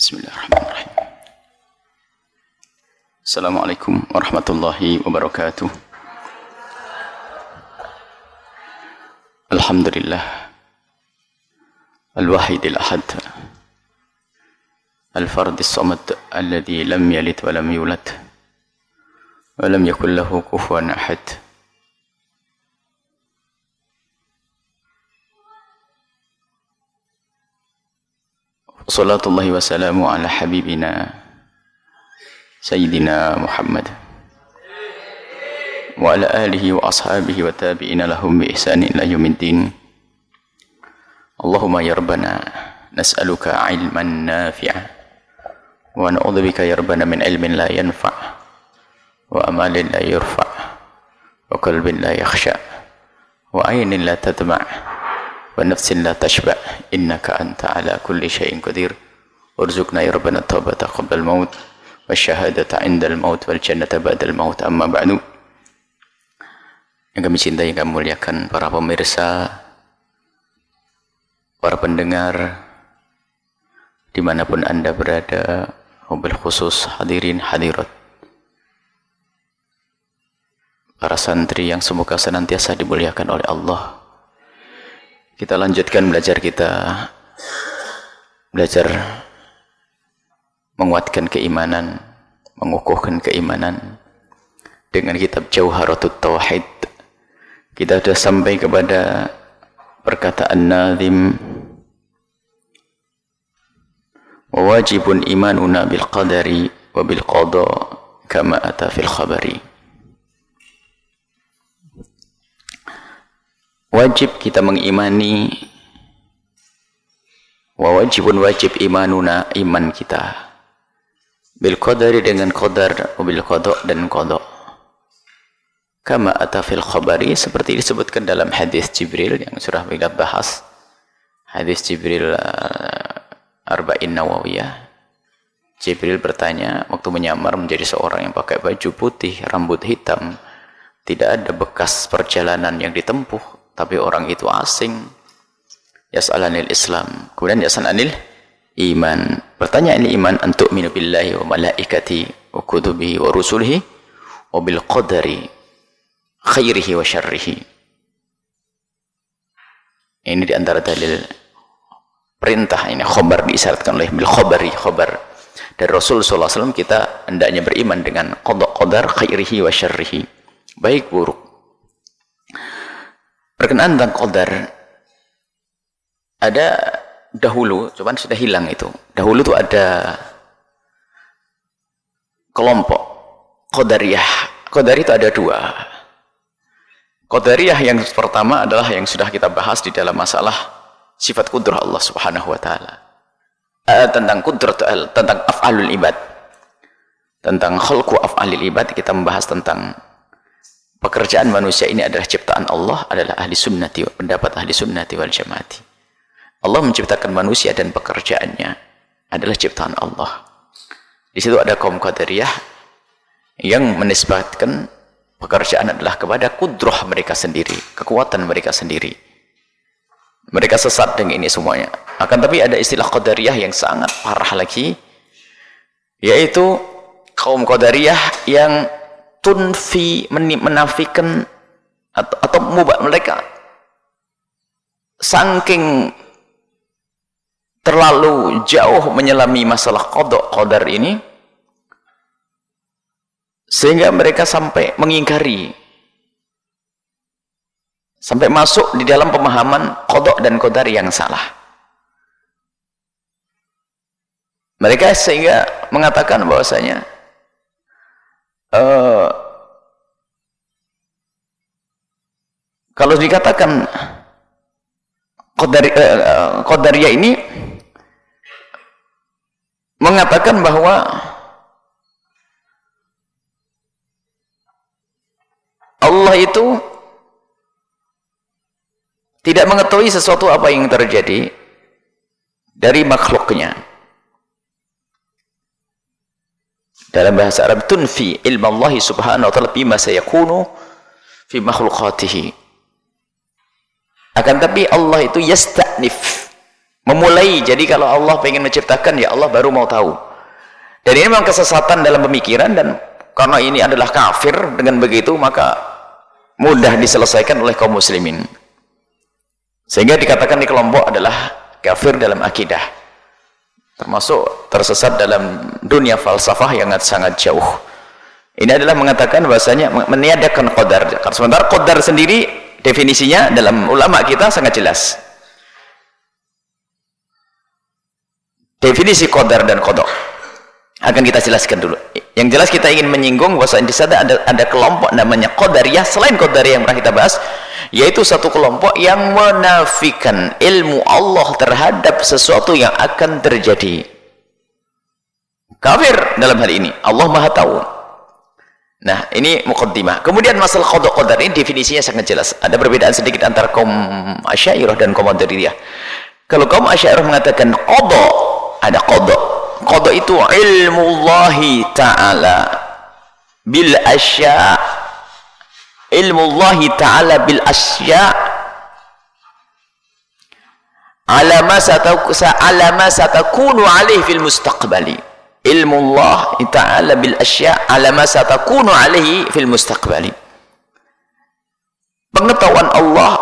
Bismillahirrahmanirrahim. Assalamualaikum warahmatullahi wabarakatuh. Alhamdulillah al-wahidil ahad al-fardis samad alladhi lam yalid wa lam yulad wa lam yakul lahu kufuwan ahad. Salatullahi wa salamu ala habibina Sayyidina Muhammad wa ala alihi wa ashabihi wa tabi'ina lahum bi ihsani ila yaumiddin. Allahumma ya Rabbana nas'aluka ilman nafi'a wa na'udzubika ya Rabbana min ilmin la yanfa' wa amalin la yurfa' wa qalbin la yakhsha' wa aynin la tadma' wa nafsin la tashba' innaka anta ala kulli syai'in qadir warzuqna ya rabbana taubata qabla al-maut wa syahadata 'inda al-maut wal jannata ba'da al-maut. Amma ba'du. Yang kami cintai, yang kami muliakan para pemirsa, para pendengar dimanapun anda berada, wabil khusus hadirin hadirat, para santri yang semoga senantiasa dimuliakan oleh Allah. Kita lanjutkan belajar menguatkan keimanan, mengukuhkan keimanan dengan kitab Jauharatut Tauhid. Kita sudah sampai kepada perkataan Nazim, wa wajibun imanuna bil qadari wa bil qada kama ata fil khabari. Wajib kita mengimani, wajib imanuna, iman kita bil qadari, dengan qadar, bil qada, dan qada, kama ata fil khabari, seperti disebutkan dalam hadis Jibril yang sudah kita bahas, hadis Jibril Arba'in Nawawiyah. Jibril bertanya waktu menyamar menjadi seorang yang pakai baju putih, rambut hitam, tidak ada bekas perjalanan yang ditempuh, tapi orang itu asing. Yas'alanil Islam, kemudian yas'alanil iman. Bertanya ini iman, antu'minu billahi wa malaikati wa kutubihi wa rusulihi wa bil qadari khairihi wa syarrihi. Ini diantara dalil perintah, ini khobar diisyaratkan oleh bil khobari, khobar dari Rasul sallallahu alaihi wasallam. Kita hendaknya beriman dengan qadar khairihi wa syarrihi, baik buruk. Berkenaan tentang qadar, ada dahulu, cuman sudah hilang itu. Dahulu itu ada kelompok qadariyah. Qadar itu ada dua. Qadariyah yang pertama adalah yang sudah kita bahas di dalam masalah sifat kudrah Allah Subhanahu wa taala. Tentang kudrah, tentang af'alul ibad. Tentang khalqu af'alil ibad, kita membahas tentang pekerjaan manusia ini adalah ciptaan Allah, adalah ahli sunnati, pendapat ahli sunnati wal jamaati. Allah menciptakan manusia dan pekerjaannya adalah ciptaan Allah. Di situ ada kaum qadariyah yang menisbatkan pekerjaan adalah kepada kudrah mereka sendiri, kekuatan mereka sendiri. Mereka sesat dengan ini semuanya. Akan tapi ada istilah qadariyah yang sangat parah lagi, yaitu kaum qadariyah yang tunfi, menafikan atau mubah, mereka saking terlalu jauh menyelami masalah qadar ini sehingga mereka sampai mengingkari, sampai masuk di dalam pemahaman qada dan qadar yang salah. Mereka sehingga mengatakan bahwasanya kalau dikatakan qadariyah ini mengatakan bahwa Allah itu tidak mengetahui sesuatu apa yang terjadi dari makhluknya. Dalam bahasa Arab, tunfi ilmu Allah subhanahu wa ta'ala bima sayakunu fi makhlukatihi. Akan tapi Allah itu yasta'nif, memulai. Jadi kalau Allah pengen menciptakan, ya Allah baru mau tahu. Dan ini memang kesesatan dalam pemikiran, dan karena ini adalah kafir, dengan begitu maka mudah diselesaikan oleh kaum muslimin, sehingga dikatakan di kelompok adalah kafir dalam akidah, termasuk tersesat dalam dunia falsafah yang sangat jauh. Ini adalah mengatakan bahasanya meniadakan qadar. Sementara qadar sendiri definisinya dalam ulama kita sangat jelas. Definisi qadar dan qada akan kita jelaskan dulu. Yang jelas kita ingin menyinggung bahwa di sana ada kelompok namanya qadariyah, selain qadariyah yang pernah kita bahas, yaitu satu kelompok yang menafikan ilmu Allah terhadap sesuatu yang akan terjadi. Kafir dalam hal ini, Allah Maha Tahu. Nah, ini muqaddimah. Kemudian masalah qada qadar ini definisinya sangat jelas. Ada perbedaan sedikit antara kaum Asy'ariyah dan kaum Qadariyah. Kalau kaum Asy'ariyah mengatakan qada, ada qada. Qada itu ilmullahi ta'ala bil asya', ilmullahi ta'ala bil asya' ala ma satakunu alaihi fil mustaqbali. Ilmullah ta'ala bil asya' ala ma satakunu alaihi fil mustaqbali. Pengetahuan Allah,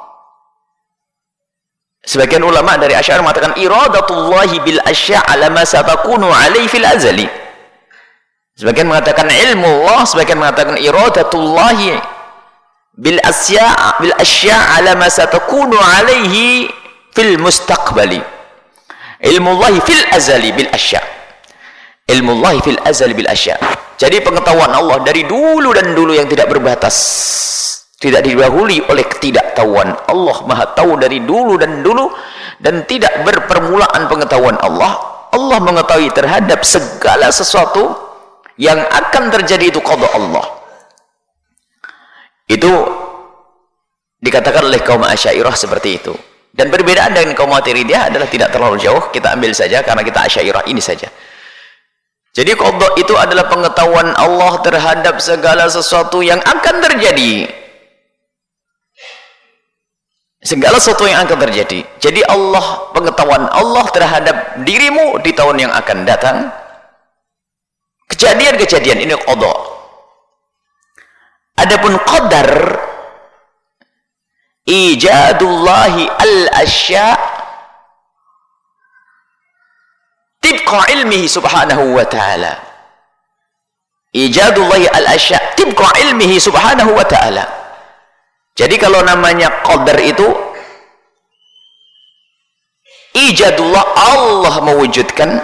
sebagian ulama dari Asy'ariyah mengatakan iradatullahi bil asya' ala ma satakunu alaihi fil azali. Sebagian mengatakan ilmu Allah, sebagian mengatakan iradatullahi bil asya' ala ma satakunu alaihi fil mustaqbali. Ilmu Allah fil azali bil asya'. Ilmu Allah fil azali bil asya'. Jadi pengetahuan Allah dari dulu dan dulu yang tidak berbatas, tidak didahului oleh ketidaktahuan. Allah Maha Tahu dari dulu dan dulu, dan tidak berpermulaan pengetahuan Allah. Allah mengetahui terhadap segala sesuatu yang akan terjadi, itu qada Allah. Itu dikatakan oleh kaum Asy'ariyah seperti itu. Dan perbedaan dengan kaum Maturidiyah adalah tidak terlalu jauh, kita ambil saja karena kita Asy'ariyah ini saja. Jadi qada itu adalah pengetahuan Allah terhadap segala sesuatu yang akan terjadi. Segala sesuatu yang akan terjadi. Jadi Allah, pengetahuan Allah terhadap dirimu di tahun yang akan datang, kejadian-kejadian, ini qada. Adapun qadar, ijadullahi al-asya' tibqa ilmihi subhanahu wa ta'ala. Ijadullahi al-asya' tibqa ilmihi subhanahu wa ta'ala. Jadi kalau namanya qadar itu ijadullah, Allah mewujudkan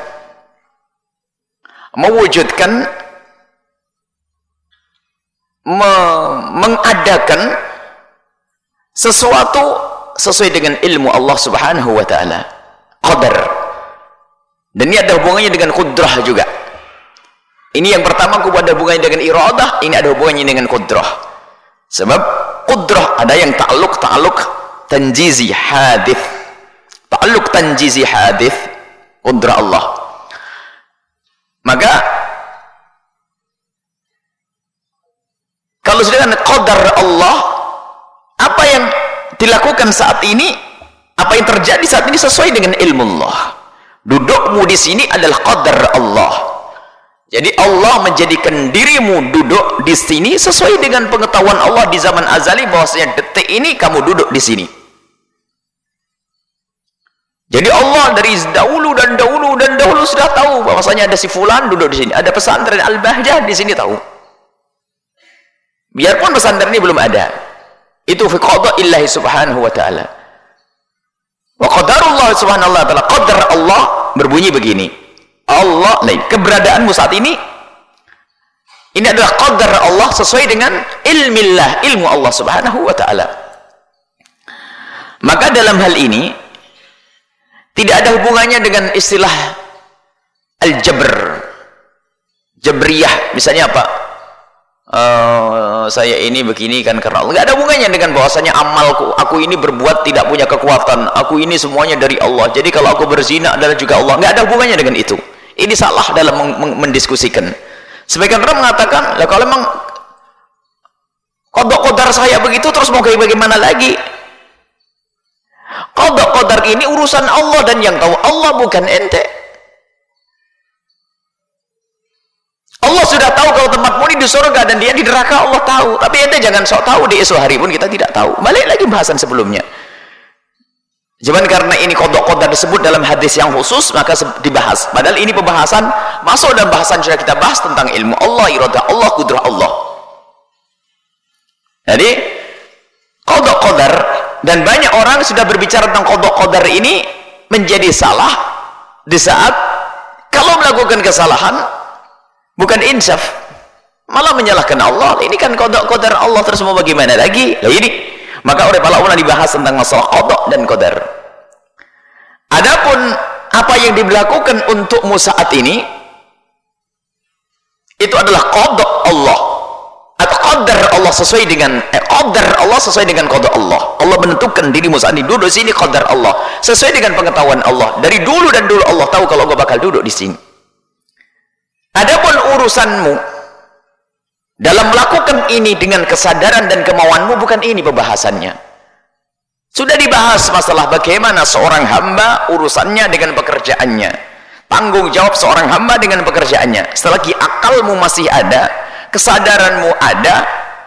mengadakan sesuatu sesuai dengan ilmu Allah subhanahu wa ta'ala. Qadar. Dan ini ada hubungannya dengan qudrah juga. Ini yang pertama ada hubungannya dengan iradah, ini ada hubungannya dengan qudrah. Sebab qudrah ada yang ta'alluq tanjizi hadith. Ta'alluq tanjizi hadith, qudrah Allah. Maka kalau sudah dengan qadar Allah, apa yang dilakukan saat ini, apa yang terjadi saat ini sesuai dengan ilmu Allah. Dudukmu di sini adalah qadar Allah. Jadi Allah menjadikan dirimu duduk di sini sesuai dengan pengetahuan Allah di zaman azali, bahwasanya detik ini kamu duduk di sini. Jadi Allah dari dahulu dan dahulu sudah tahu bahwasanya ada si fulan duduk di sini, ada pesantren Al-Bahjah di sini, tahu. Biarpun pesantren ini belum ada, itu fi qada illahi subhanahu wa ta'ala. Wa qadarullah subhanahu wa ta'ala, qadar Allah berbunyi begini. Allah, keberadaanmu saat ini adalah qadar Allah sesuai dengan ilmillah, ilmu Allah subhanahu wa ta'ala. Maka dalam hal ini tidak ada hubungannya dengan istilah al-jabr, jabriyah. Misalnya apa? Saya ini begini kan karena Allah. Nggak ada hubungannya dengan bahwasanya amalku, aku ini berbuat tidak punya kekuatan, aku ini semuanya dari Allah, jadi kalau aku berzina adalah juga Allah. Nggak ada hubungannya dengan itu. Ini salah dalam mendiskusikan. Sebagian orang mengatakan, lah kalau memang qada qadar saya begitu, terus mau bagaimana lagi? Qada qadar ini urusan Allah, dan yang tahu Allah, bukan ente. Allah sudah tahu kalau tempatmu ini di surga dan dia di neraka, Allah tahu. Tapi ente jangan sok tahu, di esok hari pun kita tidak tahu. Balik lagi bahasan sebelumnya. Cuman karena ini qada qadar disebut dalam hadis yang khusus, maka dibahas. Padahal ini pembahasan masuk dalam bahasan sudah kita bahas tentang ilmu Allah, iradah Allah, kudrah Allah. Jadi qada qadar, dan banyak orang sudah berbicara tentang qada qadar ini menjadi salah di saat kalau melakukan kesalahan bukan insaf, malah menyalahkan Allah. Ini kan qada qadar Allah, terus mau bagaimana lagi? Lah ini, maka oleh para ulama dibahas tentang masalah qada dan qadar. Adapun apa yang dilakukan untukmu saat ini, itu adalah qada Allah atau qadar Allah sesuai dengan qadar Allah sesuai dengan qada Allah. Allah menentukan dirimu saat ini duduk sini, qadar Allah sesuai dengan pengetahuan Allah. Dari dulu dan dulu Allah tahu kalau engkau bakal duduk di sini. Adapun urusanmu dalam melakukan ini dengan kesadaran dan kemauanmu, bukan ini pembahasannya. Sudah dibahas masalah bagaimana seorang hamba urusannya dengan pekerjaannya, tanggung jawab seorang hamba dengan pekerjaannya. Selagi akalmu masih ada, kesadaranmu ada,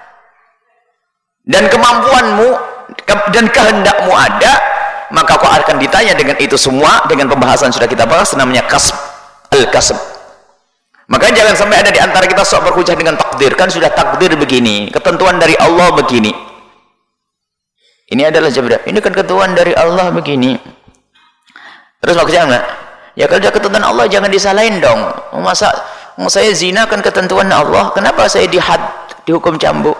dan kemampuanmu dan kehendakmu ada, maka kau akan ditanya dengan itu semua, dengan pembahasan sudah kita bahas, namanya kasb, al-kasb. Maka jangan sampai ada di antara kita sok berhujah dengan takdir. Kan sudah takdir begini, ketentuan dari Allah begini. Ini adalah jabra. Ini kan ketentuan dari Allah begini. Terus maksudnya enggak? Ya kalau ketentuan Allah jangan disalahin dong. Masa saya zina kan ketentuan Allah, kenapa saya dihukum cambuk?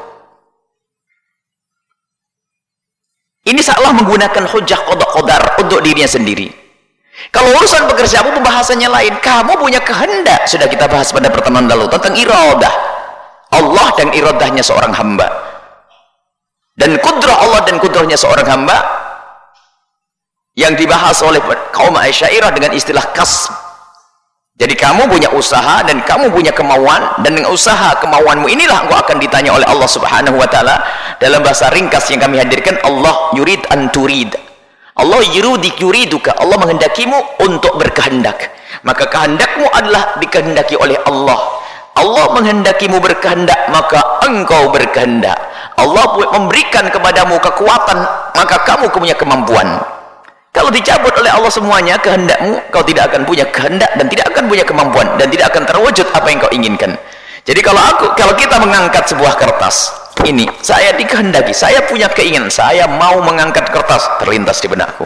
Ini salah menggunakan hujah qada qadar untuk dirinya sendiri. Kalau urusan pekerjaanmu pembahasannya lain. Kamu punya kehendak, sudah kita bahas pada pertemuan lalu tentang iradah Allah dan iradahnya seorang hamba, dan kudrah Allah dan kudrahnya seorang hamba, yang dibahas oleh kaum Asy'ariyah dengan istilah kasb. Jadi kamu punya usaha dan kamu punya kemauan, dan dengan usaha kemauanmu inilah engkau akan ditanya oleh Allah Subhanahu wa taala. Dalam bahasa ringkas yang kami hadirkan, Allah yurid an turid, Allah yuriduka, Allah menghendakimu untuk berkehendak, maka kehendakmu adalah dikehendaki oleh Allah. Allah menghendakimu berkehendak, maka engkau berkehendak. Allah memberikan kepadamu kekuatan, maka kamu punya kemampuan. Kalau dicabut oleh Allah semuanya kehendakmu, kau tidak akan punya kehendak dan tidak akan punya kemampuan, dan tidak akan terwujud apa yang kau inginkan. Jadi kalau kita mengangkat sebuah kertas, ini saya dikehendaki, saya punya keinginan, saya mau mengangkat kertas, terlintas di benakku,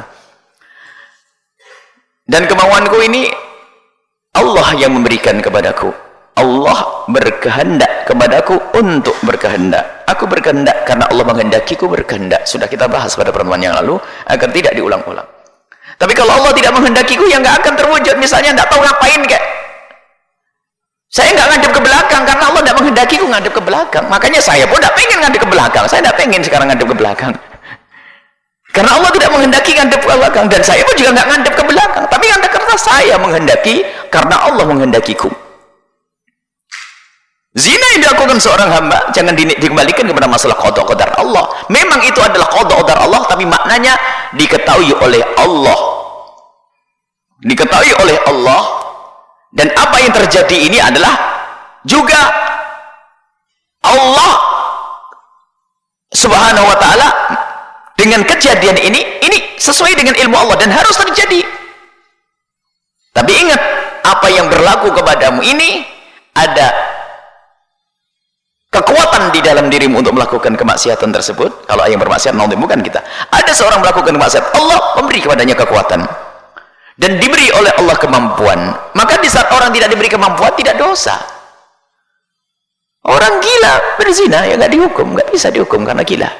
dan kemauanku ini Allah yang memberikan kepadaku. Allah berkehendak kepadaku untuk berkehendak. Aku berkehendak karena Allah menghendakiku berkehendak. Sudah kita bahas pada pertemuan yang lalu agar tidak diulang-ulang. Tapi kalau Allah tidak menghendakiku, ya nggak akan terwujud. Misalnya nggak tahu ngapain kayak saya nggak ngadep ke belakang karena Allah tidak menghendakiku ngadep ke belakang. Makanya saya pun tidak pengen ngadep ke belakang. Saya tidak pengen sekarang ngadep ke belakang karena Allah tidak menghendaki ngadep ke belakang, dan saya pun juga nggak ngadep ke belakang. Tapi ngadep karena saya menghendaki, karena Allah menghendakiku. Zina yang dilakukan seorang hamba jangan dikembalikan kepada masalah qada qadar Allah. Memang itu adalah qada qadar Allah, tapi maknanya diketahui oleh Allah, diketahui oleh Allah. Dan apa yang terjadi ini adalah juga Allah Subhanahu wa ta'ala dengan kejadian ini sesuai dengan ilmu Allah dan harus terjadi. Tapi ingat, apa yang berlaku kepadamu ini ada kekuatan di dalam dirimu untuk melakukan kemaksiatan tersebut. Kalau yang bermaksiat bukan kita. Ada seorang melakukan kemaksiatan, Allah memberi kepadanya kekuatan dan diberi oleh Allah kemampuan. Maka di saat orang tidak diberi kemampuan, tidak dosa. Orang gila berzina ya nggak dihukum, nggak bisa dihukum karena gila.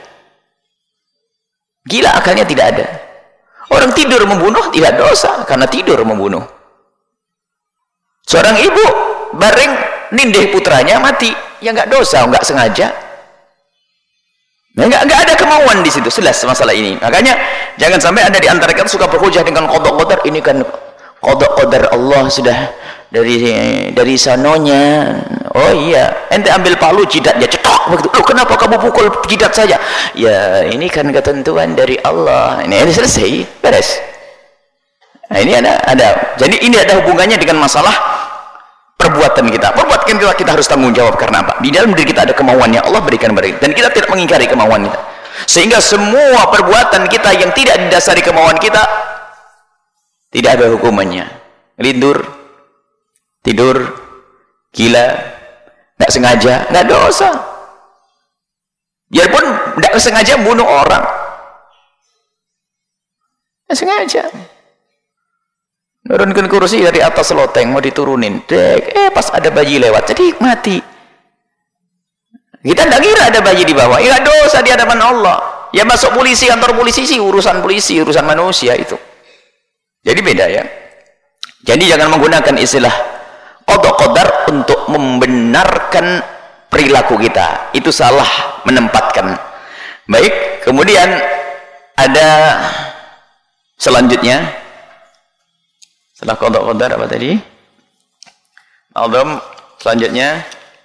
Gila akalnya tidak ada. Orang tidur membunuh tidak dosa karena tidur membunuh. Seorang ibu bareng nindih putranya mati, ya nggak dosa, nggak sengaja. Nah, nggak ada kemauan di situ, jelas masalah ini. Makanya jangan sampai ada di antara kita suka berhujah dengan qada qadar. Ini kan qada Allah sudah dari sanonya. Oh iya, ente ambil palu jidatnya cetok begitu. Loh, kenapa kamu pukul jidat saja? Ya ini kan ketentuan dari Allah. Ini selesai, beres. Nah, ini ada. Jadi ini ada hubungannya dengan masalah perbuatan kita. Perbuatan kita harus tanggung jawab. Karena apa? Di dalam diri kita ada kemauannya Allah berikan kepada kita, dan kita tidak mengingkari kemauan kita. Sehingga semua perbuatan kita yang tidak didasari kemauan kita tidak ada hukumannya. Tidur, gila, tidak sengaja, tidak dosa. Biarpun tidak sengaja bunuh orang, tidak sengaja. Nurunkan kursi dari atas loteng mau diturunin, pas ada bayi lewat, jadi mati. Kita tidak kira ada bayi di bawah, ya dosa di hadapan Allah. Ya masuk polisi, kantor polisi sih urusan polisi, urusan manusia itu. Jadi beda ya. Jadi jangan menggunakan istilah qada qadar untuk membenarkan perilaku kita. Itu salah menempatkan. Baik, kemudian ada selanjutnya. Setelah qada qadar apa tadi? Selanjutnya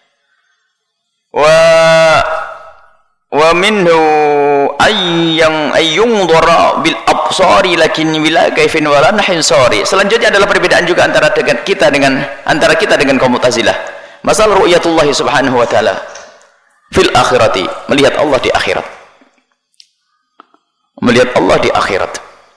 wa minhu ayyungdara bil absari lakin bila kaifin wala nahinsari. Selanjutnya adalah perbedaan juga antara kita dengan kaum Mu'tazilah. Masalah ru'yatullah subhanahu wa ta'ala fil akhirati, melihat Allah di akhirat. Melihat Allah di akhirat.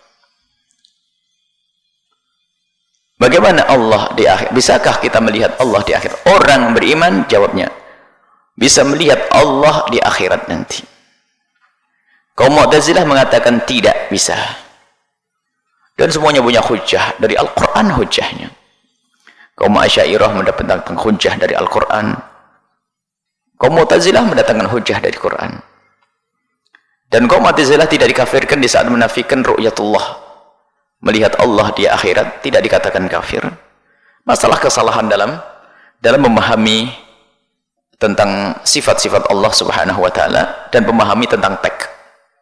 Bagaimana Allah di akhirat? Bisakah kita melihat Allah di akhirat? Orang beriman jawabnya bisa melihat Allah di akhirat nanti. Kaum Mu'tazilah mengatakan tidak bisa. Dan semuanya punya hujjah dari Al-Quran hujjahnya. Kaum Asy'ariyah mendapatkan hujjah dari Al-Quran. Kaum Mu'tazilah mendatangkan hujjah dari Quran. Dan kaum Mu'tazilah tidak dikafirkan di saat menafikan ru'yatullah. Melihat Allah di akhirat tidak dikatakan kafir. Masalah kesalahan dalam memahami tentang sifat-sifat Allah subhanahu wa ta'ala dan memahami tentang teks.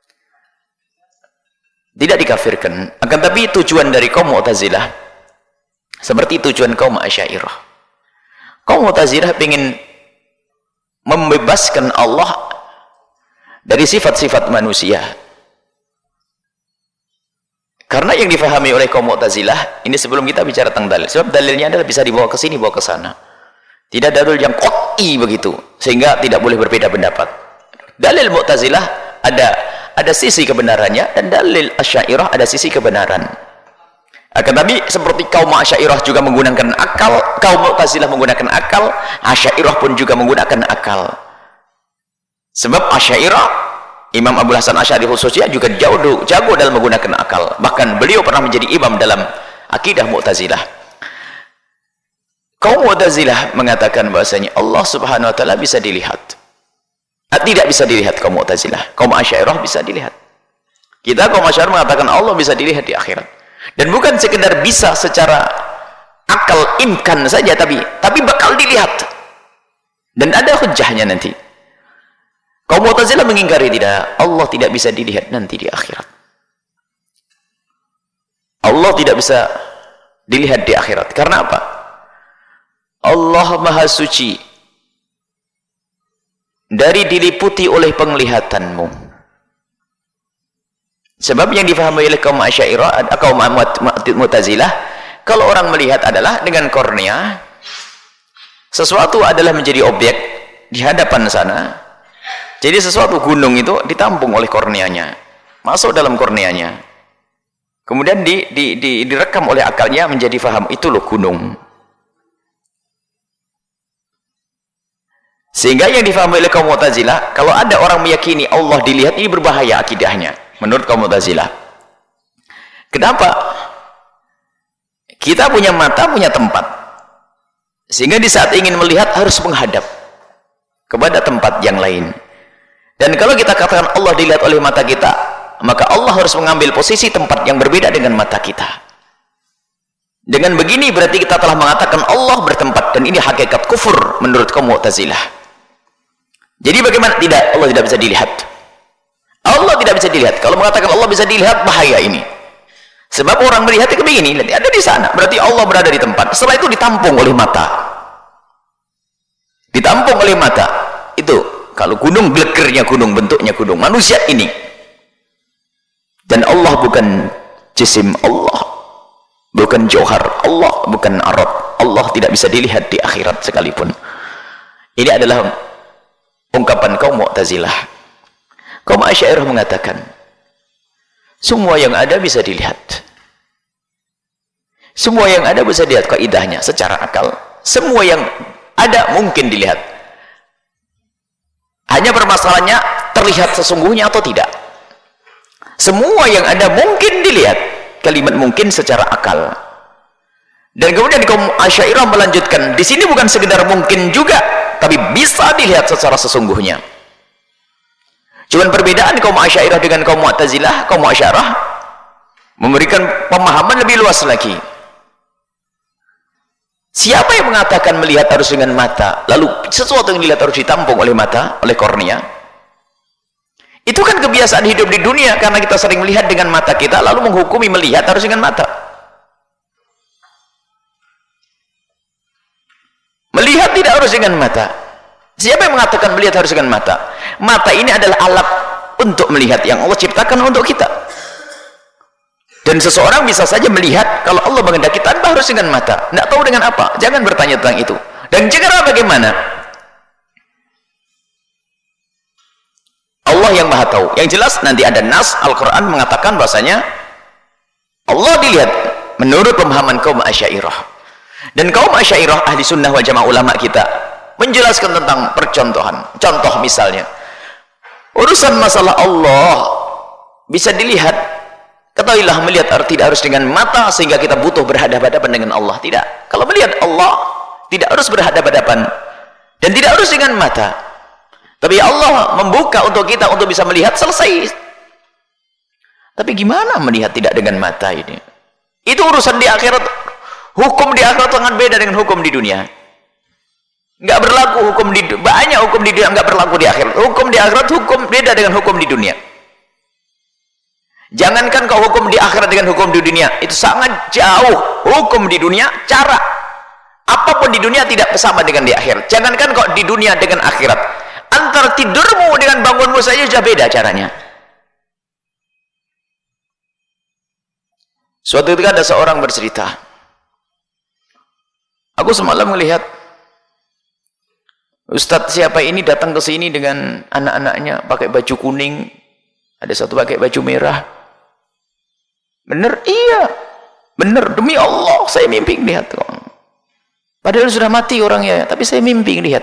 Tidak dikafirkan, akan tapi tujuan dari kaum Mu'tazilah seperti tujuan kaum Asy'ariyah. Kaum Mu'tazilah ingin membebaskan Allah dari sifat-sifat manusia. Karena yang difahami oleh kaum Mu'tazilah, ini sebelum kita bicara tentang dalil, sebab dalilnya adalah bisa dibawa ke sini, bawa ke sana. Tidak ada dalil yang qat'i begitu, sehingga tidak boleh berbeda pendapat. Dalil Mu'tazilah ada sisi kebenarannya, dan dalil Asy'ariyah ada sisi kebenaran. Akan tapi seperti kaum Asy'ariyah juga menggunakan akal, kaum Mu'tazilah menggunakan akal, Asy'ariyah pun juga menggunakan akal. Sebab Asy'ariyah, Imam Abu Hasan Asy'ari khususnya juga jago dalam menggunakan akal. Bahkan beliau pernah menjadi imam dalam akidah Mu'tazilah. Kaum Mu'tazilah mengatakan bahasanya Allah subhanahu wa ta'ala bisa dilihat. Tidak bisa dilihat kaum Mu'tazilah. Kaum Asy'ariyah bisa dilihat. Kita kaum Asy'ariyah mengatakan Allah bisa dilihat di akhirat. Dan bukan sekedar bisa secara akal imkan saja, tapi bakal dilihat. Dan ada hujjahnya nanti. Kaum Mu'tazilah mengingkari tidak, Allah tidak bisa dilihat nanti di akhirat. Allah tidak bisa dilihat di akhirat. Karena apa? Allah Maha Suci dari diliputi oleh penglihatanmu. Sebab yang difahami oleh kaum Asy'ariyah, kaum Mu'tazilah, kalau orang melihat adalah dengan kornea, sesuatu adalah menjadi objek di hadapan sana. Jadi sesuatu gunung itu ditampung oleh korneanya, masuk dalam korneanya, kemudian direkam oleh akalnya menjadi faham, itu loh gunung. Sehingga yang difahami oleh kaum Mu'tazilah, kalau ada orang meyakini Allah dilihat, ini berbahaya akidahnya menurut kaum Mu'tazilah. Kenapa? Kita punya mata, punya tempat, sehingga di saat ingin melihat harus menghadap kepada tempat yang lain. Dan kalau kita katakan Allah dilihat oleh mata kita, maka Allah harus mengambil posisi tempat yang berbeda dengan mata kita. Dengan begini berarti kita telah mengatakan Allah bertempat, dan ini hakikat kufur menurut kaum Mu'tazilah. Jadi bagaimana? Tidak, Allah tidak bisa dilihat. Allah tidak bisa dilihat. Kalau mengatakan Allah bisa dilihat, bahaya ini. Sebab orang melihat itu begini, ada di sana, berarti Allah berada di tempat. Setelah itu ditampung oleh mata. Ditampung oleh mata. Itu kalau gunung, blegernya gunung, bentuknya gunung, manusia ini. Dan Allah bukan jisim, Allah bukan johar, Allah bukan arad. Allah tidak bisa dilihat di akhirat sekalipun. Ini adalah ungkapan kaum Mu'tazilah. Kaum Asy'ariyah mengatakan semua yang ada bisa dilihat. Semua yang ada bisa dilihat kaidahnya secara akal. Semua yang ada mungkin dilihat. Hanya permasalahannya terlihat sesungguhnya atau tidak. Semua yang ada mungkin dilihat. Kalimat mungkin secara akal. Dan kemudian kaum Asy'ariyah melanjutkan, di sini bukan sekedar mungkin juga, tapi bisa dilihat secara sesungguhnya. Cuman perbedaan kaum Asy'ariyah dengan kaum Mu'tazilah, kaum Asy'ariyah memberikan pemahaman lebih luas lagi. Siapa yang mengatakan melihat harus dengan mata, lalu sesuatu yang dilihat harus ditampung oleh mata, oleh kornea? Itu kan kebiasaan hidup di dunia, karena kita sering melihat dengan mata kita, lalu menghukumi melihat harus dengan mata. Melihat tidak harus dengan mata. Siapa yang mengatakan melihat harus dengan mata? Mata ini adalah alat untuk melihat yang Allah ciptakan untuk kita. Dan seseorang bisa saja melihat kalau Allah menghendaki tanpa harus dengan mata. Tidak tahu dengan apa. Jangan bertanya tentang itu. Dan cara bagaimana? Allah yang maha tahu. Yang jelas nanti ada nas Al-Quran mengatakan bahasanya Allah dilihat menurut pemahaman kaum Asy'ariyah. Dan kaum Asy'ariyah ahli sunnah wal jamaah ulama kita menjelaskan tentang percontohan. Contoh misalnya, urusan masalah Allah bisa dilihat. Ketahuilah melihat tidak harus dengan mata sehingga kita butuh berhadapan-hadapan dengan Allah. Tidak. Kalau melihat Allah tidak harus berhadapan-hadapan dan tidak harus dengan mata. Tapi Allah membuka untuk kita untuk bisa melihat, selesai. Tapi gimana melihat tidak dengan mata ini? Itu urusan di akhirat. Hukum di akhirat sangat beda dengan hukum di dunia. Enggak berlaku hukum di dunia. Banyak hukum di dunia enggak berlaku di akhirat. Hukum di akhirat hukum beda dengan hukum di dunia. Jangankan kau hukum di akhirat dengan hukum di dunia, itu sangat jauh. Hukum di dunia, cara apapun di dunia tidak sama dengan di akhirat. Jangankan kau di dunia dengan akhirat, antara tidurmu dengan bangunmu saja sudah beda caranya. Suatu ketika ada seorang bercerita, aku semalam melihat Ustadz siapa ini datang ke sini dengan anak-anaknya pakai baju kuning, ada satu pakai baju merah. Bener? Iya. Bener, demi Allah saya mimpi lihat. Padahal sudah mati orangnya, tapi saya mimpi lihat.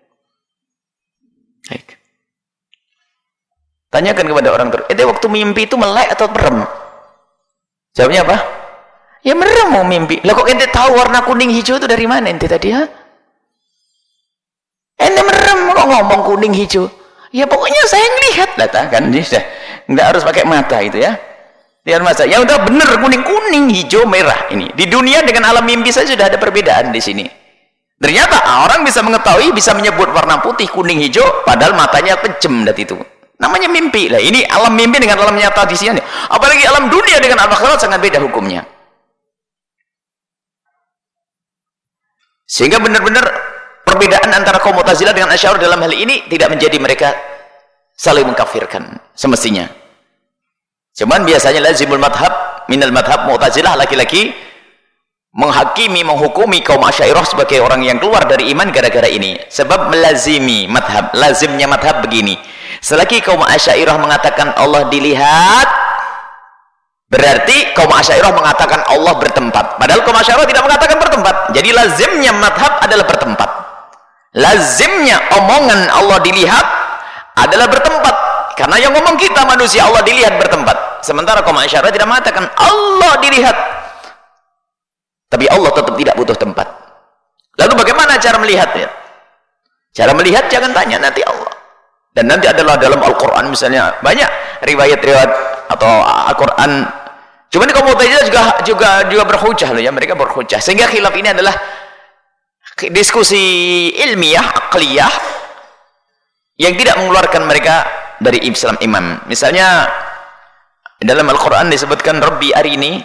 Baik. Tanyakan kepada orang terus, waktu mimpi itu melek atau merem? Jawabnya apa? Ya merem mau mimpi. Lah kok ente tahu warna kuning hijau itu dari mana ente tadi, ha? Ente merem kok ngomong kuning hijau. Ya pokoknya saya ngelihat lah, kan ini sudah enggak harus pakai mata itu ya. Lihat masa, ya udah bener kuning hijau merah ini. Di dunia dengan alam mimpi saja sudah ada perbedaan di sini. Ternyata orang bisa mengetahui, bisa menyebut warna putih, kuning, hijau, padahal matanya kejem dari itu. Namanya mimpi lah. Ini alam mimpi dengan alam nyata di sini. Apalagi alam dunia dengan alam akhirat sangat beda hukumnya. Sehingga benar-benar perbedaan antara kaum Mu'tazilah dengan Asy'ariyah dalam hal ini tidak menjadi mereka saling mengkafirkan semestinya. Cuman biasanya lazimul madhab minal madhab Mu'tazilah, laki-laki menghakimi, menghukumi kaum Asy'ariyah sebagai orang yang keluar dari iman gara-gara ini. Sebab melazimi madhab, lazimnya madhab begini, selagi kaum Asy'ariyah mengatakan Allah dilihat, berarti kaum Asy'ariyah mengatakan Allah bertempat, padahal kaum Asy'ariyah tidak mengatakan bertempat. Jadi lazimnya madhab adalah bertempat, lazimnya omongan Allah dilihat adalah bertempat, karena yang ngomong kita manusia Allah dilihat bertempat. Sementara kaum Asy'ariyah tidak mengatakan Allah dilihat, tapi Allah tetap tidak butuh tempat. Lalu bagaimana cara melihatnya? Cara melihat jangan tanya nanti Allah. Dan nanti adalah dalam Al-Quran misalnya banyak riwayat-riwayat atau Al-Quran. Cuman kaum Mu'tazilah juga berhujah loh ya, mereka berhujah. Sehingga khilaf ini adalah diskusi ilmiah, akliyah yang tidak mengeluarkan mereka dari Islam imam. Misalnya Dalam Al-Quran disebutkan Rabbi arini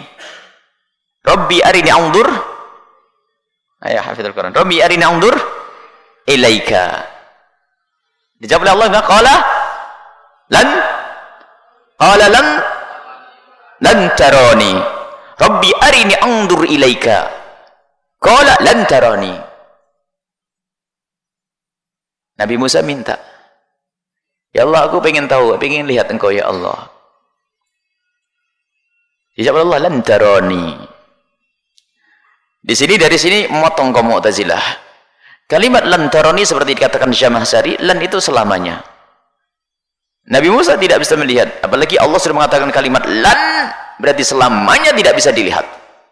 anzur. Ayah hafidhul Quran. Rabbi arini anzur ilaika. Dijawab oleh Allah, qala lan tarani. Rabbi arini anzur ilaika. Qala lan tarani. Nabi Musa minta, ya Allah, aku pengen tahu, pengen lihat engkau ya Allah. Dijawab Allah, lan tarani. Dari sini memotong kaum Mu'tazilah. Kalimat lan tarani seperti dikatakan Syekh Mahsari, lan itu selamanya. Nabi Musa tidak bisa melihat, apalagi Allah sudah mengatakan kalimat lan, berarti selamanya tidak bisa dilihat.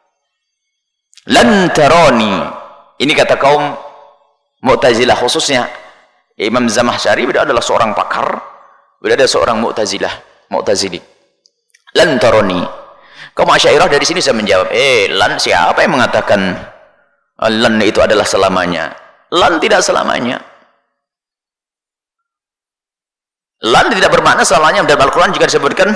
Lan tarani. Ini kata kaum Mu'tazilah, khususnya Imam Zamahsyari. Beliau adalah seorang pakar, beliau adalah seorang Mu'tazili. Lan tarani. Kaum Asy'ariyah dari sini saya menjawab, lan, siapa yang mengatakan lan itu adalah selamanya? Lan tidak selamanya. Lan tidak bermakna selamanya. Dalam Al-Quran juga disebutkan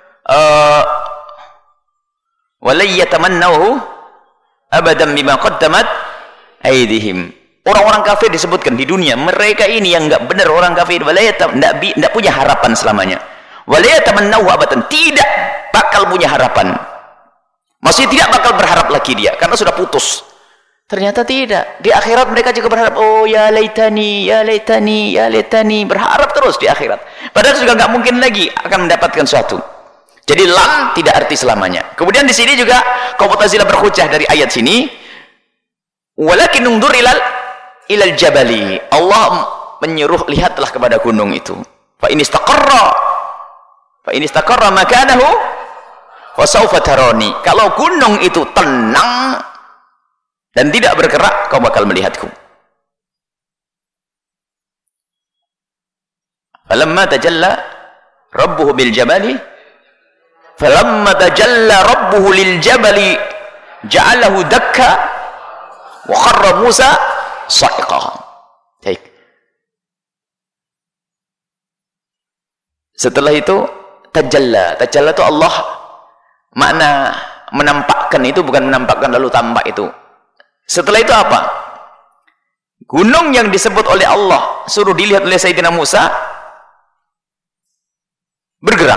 walay yatamannahu abadan bima qaddamat aydihim. Orang-orang kafir disebutkan di dunia, mereka ini yang enggak benar, orang kafir, tidak punya harapan selamanya. Walay yatamannahu abadan, tidak bakal punya harapan, masih tidak bakal berharap lagi dia karena sudah putus. Ternyata tidak, di akhirat mereka juga berharap, oh ya laitani, ya laitani, ya laitani, berharap terus di akhirat, padahal sudah nggak mungkin lagi akan mendapatkan sesuatu. Jadi lan tidak arti selamanya. Kemudian di sini juga kaum Mu'tazilah berhujjah dari ayat sini, walakin undur ilal jabali. Allah menyuruh, lihatlah kepada gunung itu, fa in istaqarra makanahu fa sawfa tarani. Kalau gunung itu tenang dan tidak bergerak, kau bakal melihatku. Falamma tajalla rabbuhu bil jabali lil jabali ja'alahu dakka wa kharra Musa sa'iqa. Baik. Setelah itu tajalla itu Allah, makna menampakkan itu bukan menampakkan lalu tampak itu. Setelah itu apa? Gunung yang disebut oleh Allah suruh dilihat oleh Sayyidina Musa bergerak.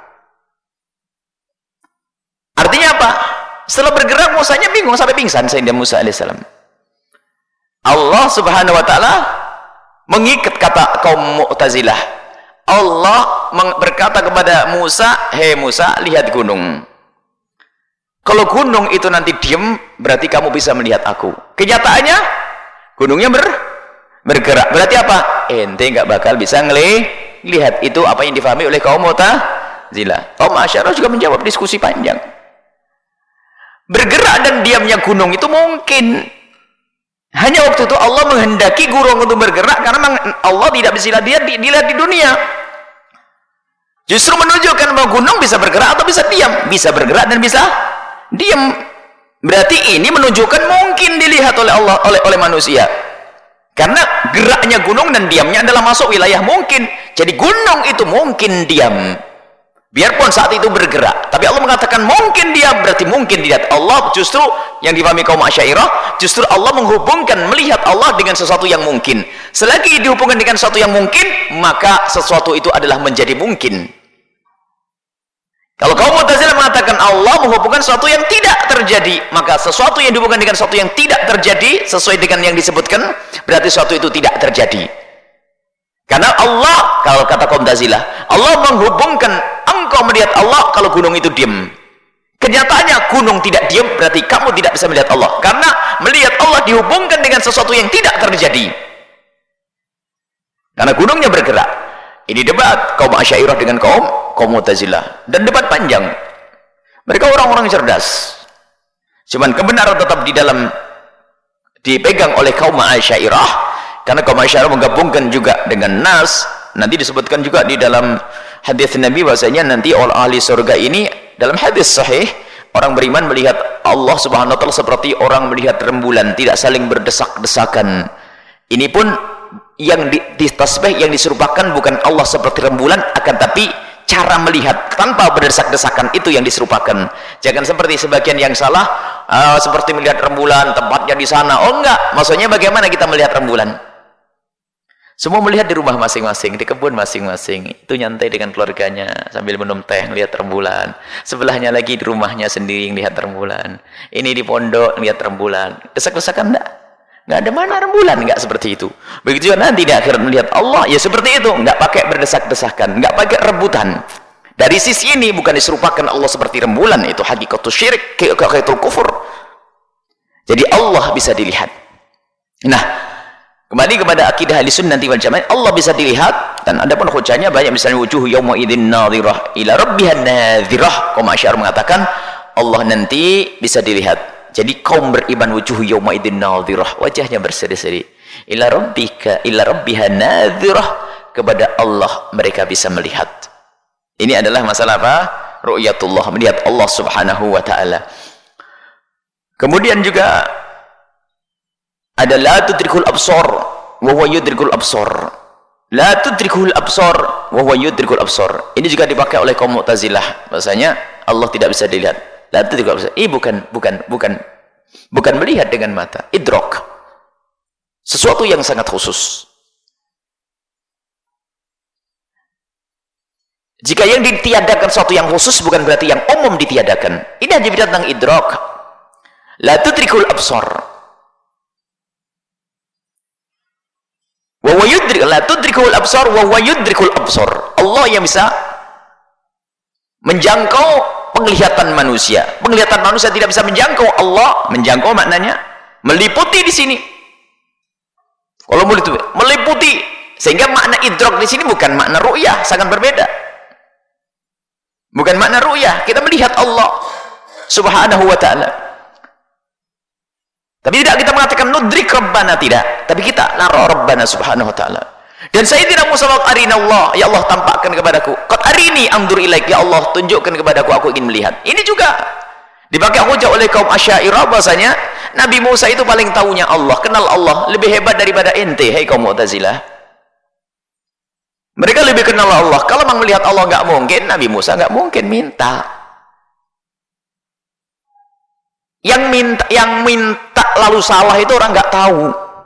Artinya apa? Setelah bergerak, Musanya bingung sampai pingsan. Sayyidina Musa alaihissalam, Allah subhanahu wa ta'ala mengikat, kata kaum Mu'tazilah, Allah berkata kepada Musa, hei Musa, lihat gunung. Kalau gunung itu nanti diam, berarti kamu bisa melihat aku. Kenyataannya gunungnya bergerak. Berarti apa? Ente nggak bakal bisa lihat. Itu apa yang difahami oleh kaum Mu'tazilah. Kaum Asy'ariyah juga menjawab, diskusi panjang. Bergerak dan diamnya gunung itu mungkin. Hanya waktu itu Allah menghendaki gunung untuk bergerak karena Allah tidak bisa dilihat di dunia. Justru menunjukkan bahwa gunung bisa bergerak atau bisa diam, bisa bergerak dan bisa diam. Berarti ini menunjukkan mungkin dilihat oleh Allah, oleh manusia. Karena geraknya gunung dan diamnya adalah masuk wilayah mungkin. Jadi gunung itu mungkin diam, biarpun saat itu bergerak. Tapi Allah mengatakan mungkin diam, berarti mungkin dilihat. Allah justru yang dipahami kaum Asy'ariyah, justru Allah menghubungkan melihat Allah dengan sesuatu yang mungkin. Selagi dihubungkan dengan sesuatu yang mungkin, maka sesuatu itu adalah menjadi mungkin. Kalau kaum Mu'tazilah mengatakan Allah menghubungkan sesuatu yang tidak terjadi, maka sesuatu yang dihubungkan dengan sesuatu yang tidak terjadi sesuai dengan yang disebutkan, berarti sesuatu itu tidak terjadi. Karena Allah, kalau kata kaum Mu'tazilah, Allah menghubungkan engkau melihat Allah kalau gunung itu diam. Kenyataannya gunung tidak diam, berarti kamu tidak bisa melihat Allah. Karena melihat Allah dihubungkan dengan sesuatu yang tidak terjadi. Karena gunungnya bergerak. Ini debat kaum Asy'ariyah dengan kaum Mu'tazilah, dan debat panjang. Mereka orang-orang cerdas. Cuman kebenaran tetap dipegang oleh kaum Asy'ariyah, karena kaum Asy'ariyah menggabungkan juga dengan nas. Nanti disebutkan juga di dalam hadis Nabi bahwasanya nanti orang ahli surga ini, dalam hadis sahih, orang beriman melihat Allah subhanahu wa ta'ala seperti orang melihat rembulan, tidak saling berdesak-desakan. Ini pun yang di tasbih yang diserupakan bukan Allah seperti rembulan, akan tapi cara melihat tanpa berdesak-desakan itu yang diserupakan. Jangan seperti sebagian yang salah, seperti melihat rembulan tempatnya di sana. Oh enggak, maksudnya bagaimana kita melihat rembulan? Semua melihat di rumah masing-masing, di kebun masing-masing. Itu nyantai dengan keluarganya sambil minum teh melihat rembulan. Sebelahnya lagi di rumahnya sendiri melihat rembulan. Ini di pondok melihat rembulan. Desak-desakan enggak? Nggak ada mana rembulan, nggak seperti itu. Begitu juga nanti di akhirat melihat Allah, ya seperti itu, nggak pakai berdesak-desakan, nggak pakai rebutan. Dari sisi ini bukan diserupakan Allah seperti rembulan, itu hakikatul syirik, hakikatul kufur. Jadi Allah bisa dilihat. Nah, kembali kepada akidah Ahlussunnah wal Jamaah, Allah bisa dilihat, dan ada pun hujahnya banyak, misalnya wujuh yauma idzin nadhirah ila rabbiha nadhirah. Qaum Asy'ariyah mengatakan Allah nanti bisa dilihat. Jadi kaum beriman wujuh yauma idzin nadhirah, wajahnya berseri-seri. Ila rabbiha nadhirah, kepada Allah mereka bisa melihat. Ini adalah masalah apa? Ru'yatullah, melihat Allah Subhanahu wa taala. Kemudian juga ada la tudrikul absar wa huwa yudrikul absar. La tudrikul absar wa huwa yudrikul absar. Ini juga dipakai oleh kaum Mu'tazilah. Bahasanya Allah tidak bisa dilihat. Ini bukan melihat dengan mata, idrak, sesuatu yang sangat khusus. Jika yang ditiadakan sesuatu yang khusus, bukan berarti yang umum ditiadakan. Ini hanya bicara tentang idrak. La tudrikul absar wa huwa yudrik, la tudrikul absar wa huwa yudrikul absar. Allah yang bisa menjangkau penglihatan manusia. Penglihatan manusia tidak bisa menjangkau Allah. Menjangkau maknanya meliputi di sini. Kalau meliputi, sehingga makna idrak di sini bukan makna ru'yah, sangat berbeda. Bukan makna ru'yah, kita melihat Allah Subhanahu wa taala. Tapi tidak kita mengatakan nudrik Rabbana, tidak. Tapi kita nara Rabbana Subhanahu wa taala. Dan Sayyidina Musa arina Allah, ya Allah tampakkan kepadaku. Qad arini anzur ilaik, ya Allah tunjukkan kepadaku, aku ingin melihat. Ini juga dipakai hujah oleh kaum Asy'ariyah bahasanya Nabi Musa itu paling tahunya Allah, kenal Allah, lebih hebat daripada ente, hai kaum Mu'tazilah. Mereka lebih kenal Allah. Kalau memang melihat Allah enggak mungkin, Nabi Musa enggak mungkin minta. Yang minta lalu salah itu orang enggak tahu.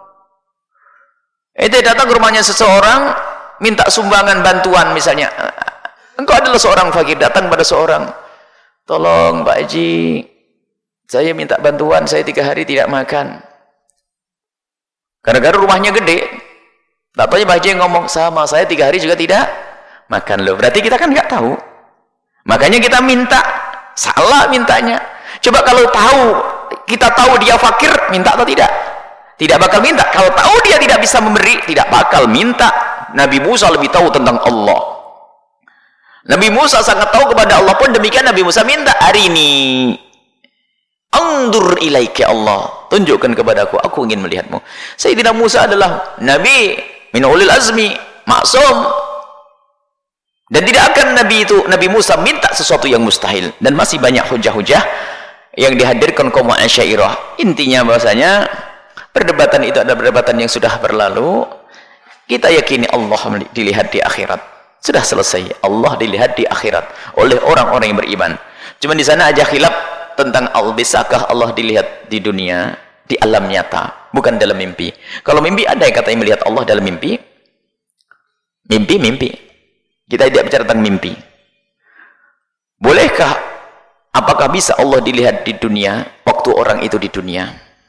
Itu datang ke rumahnya seseorang minta sumbangan bantuan, misalnya engkau adalah seorang fakir, datang pada seorang, tolong Pak Haji, saya minta bantuan, saya 3 hari tidak makan gara-gara rumahnya gede. Tak tahu Pak Haji ngomong, sama saya 3 hari juga tidak makan. Loh, berarti kita kan nggak tahu, makanya kita minta, salah mintanya. Coba kalau tahu, kita tahu dia fakir, minta atau tidak? Tidak bakal minta. Kalau tahu dia tidak bisa memberi, tidak bakal minta. Nabi Musa lebih tahu tentang Allah. Nabi Musa sangat tahu kepada Allah, pun demikian Nabi Musa minta, arini anzur ilaika, Allah tunjukkan kepadaku, aku ingin melihatmu. Sayyidina Musa adalah Nabi min ulil azmi, maksum. Dan tidak akan Nabi Musa minta sesuatu yang mustahil. Dan masih banyak hujah-hujah yang dihadirkan kaum Asy'ariyah. Intinya bahasanya perdebatan itu adalah perdebatan yang sudah berlalu. Kita yakini Allah dilihat di akhirat. Sudah selesai. Allah dilihat di akhirat oleh orang-orang yang beriman. Cuma di sana aja khilaf tentang bisakah Allah dilihat di dunia, di alam nyata, bukan dalam mimpi. Kalau mimpi ada yang katanya melihat Allah dalam mimpi. Mimpi. Kita tidak bicara tentang mimpi. Bolehkah, apakah bisa Allah dilihat di dunia waktu orang itu di dunia?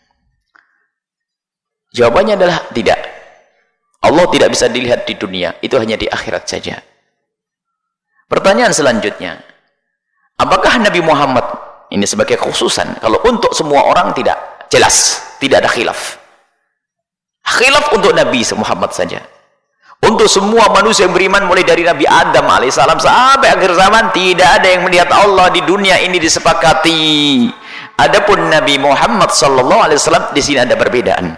Jawabannya adalah tidak. Allah tidak bisa dilihat di dunia, itu hanya di akhirat saja. Pertanyaan selanjutnya, apakah Nabi Muhammad, ini sebagai khususan, kalau untuk semua orang tidak, jelas, tidak ada khilaf. Khilaf untuk Nabi Muhammad saja. Untuk semua manusia yang beriman mulai dari Nabi Adam alaihissalam sampai akhir zaman, tidak ada yang melihat Allah di dunia ini, disepakati. Adapun Nabi Muhammad sallallahu alaihi wasallam, di sini ada perbedaan.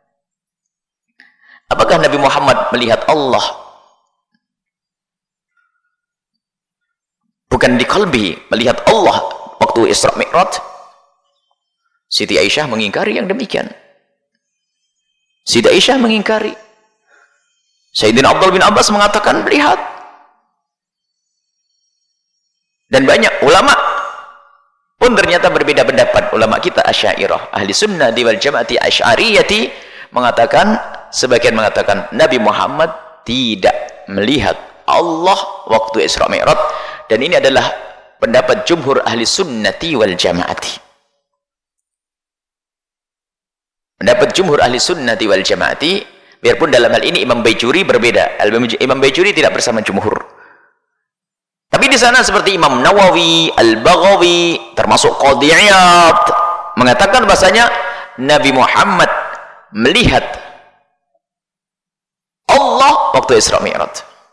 Apakah Nabi Muhammad melihat Allah bukan di qalbi, melihat Allah waktu Isra Mi'raj? Siti Aisyah mengingkari yang demikian. Siti Aisyah mengingkari. Sayyidina Abdullah bin Abbas mengatakan melihat. Dan banyak ulama pun ternyata berbeda pendapat. Ulama kita Asy'ariyah, ahli sunnah wal jamaati asy'ariyati mengatakan, sebagian mengatakan Nabi Muhammad tidak melihat Allah waktu Isra Mi'raj, dan ini adalah pendapat jumhur ahli sunnati wal jamaati. Pendapat jumhur ahli sunnati wal jamaati, biarpun dalam hal ini Imam Baijuri berbeda. Imam Baijuri tidak bersama jumhur. Tapi di sana seperti Imam Nawawi, Al-Baghawi, termasuk Qadhi Iyad mengatakan bahasanya Nabi Muhammad melihat Allah waktu Isra Mi'raj.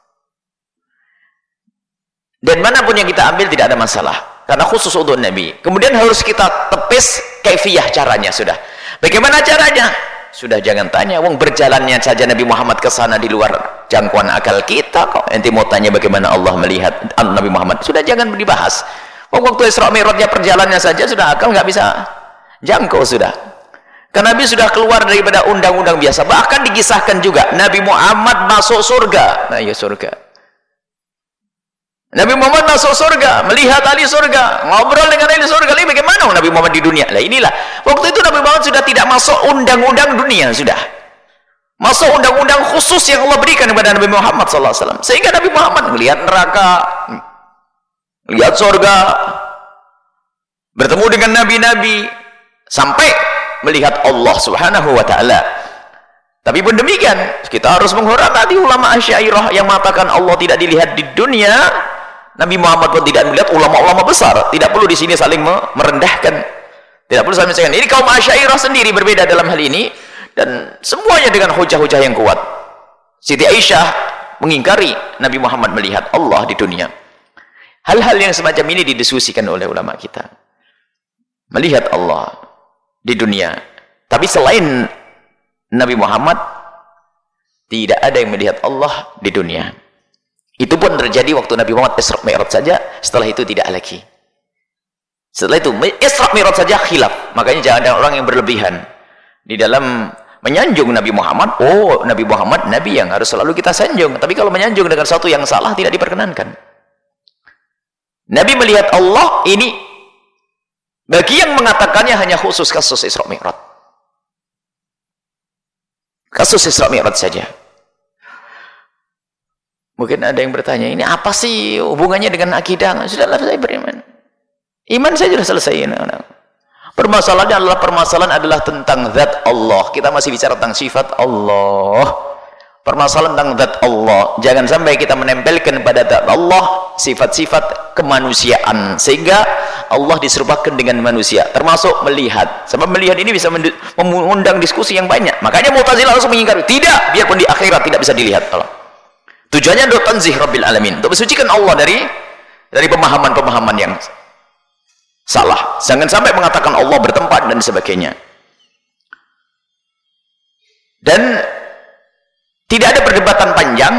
Dan manapun yang kita ambil tidak ada masalah, karena khusus untuk Nabi. Kemudian harus kita tepis kaifiyah caranya sudah. Bagaimana caranya? Sudah jangan tanya, wong berjalannya saja Nabi Muhammad ke sana di luar jangkauan akal kita kok. Ente mau tanya bagaimana Allah melihat Nabi Muhammad? Sudah jangan dibahas. Wong waktu Isra Mi'rajnya perjalanannya saja sudah akal nggak bisa jangkau sudah. Karena Nabi sudah keluar daripada undang-undang biasa. Bahkan dikisahkan juga Nabi Muhammad masuk surga. Nah, ya surga. Nabi Muhammad masuk surga, melihat ahli surga, ngobrol dengan ahli surga. Ini bagaimana Nabi Muhammad di dunia? Lah inilah, waktu itu Nabi Muhammad sudah tidak masuk undang-undang dunia, sudah masuk undang-undang khusus yang Allah berikan kepada Nabi Muhammad SAW. Sehingga Nabi Muhammad melihat neraka, melihat surga, bertemu dengan nabi-nabi, sampai melihat Allah Subhanahu wa Ta'ala. Tapi pun demikian, kita harus menghormati ulama Asy'ariyah yang mengatakan Allah tidak dilihat di dunia. Nabi Muhammad pun tidak melihat, ulama-ulama besar. Tidak perlu di sini saling merendahkan. Tidak perlu saling menceritakan. Ini kaum Asy'ariyah sendiri berbeda dalam hal ini, dan semuanya dengan hujah-hujah yang kuat. Siti Aisyah mengingkari Nabi Muhammad melihat Allah di dunia. Hal-hal yang semacam ini didiskusikan oleh ulama kita. Melihat Allah di dunia. Tapi selain Nabi Muhammad, tidak ada yang melihat Allah di dunia. Itu pun terjadi waktu Nabi Muhammad Isra Mi'raj saja, setelah itu tidak lagi. Setelah itu Isra Mi'raj saja khilaf. Makanya jangan ada orang yang berlebihan di dalam menyanjung Nabi Muhammad. Oh, Nabi Muhammad Nabi yang harus selalu kita sanjung. Tapi kalau menyanjung dengan satu yang salah tidak diperkenankan. Nabi melihat Allah ini, bagi yang mengatakannya hanya khusus kasus Isra Mi'raj. Kasus Isra Mi'raj saja. Mungkin ada yang bertanya, ini apa sih hubungannya dengan akidah? Sudahlah, saya beriman. Iman saya sudah selesai. Permasalahan adalah tentang zat Allah. Kita masih bicara tentang sifat Allah. Permasalahan tentang zat Allah. Jangan sampai kita menempelkan pada zat Allah sifat-sifat kemanusiaan, sehingga Allah diserupakan dengan manusia, termasuk melihat. Sebab melihat ini bisa mengundang diskusi yang banyak. Makanya Mu'tazilah langsung mengingkari, tidak, biarpun di akhirat tidak bisa dilihat Allah. Tujuannya untuk tanzih Rabbil Alamin, untuk mensucikan Allah dari pemahaman-pemahaman yang salah. Jangan sampai mengatakan Allah bertempat dan sebagainya. Dan tidak ada perdebatan panjang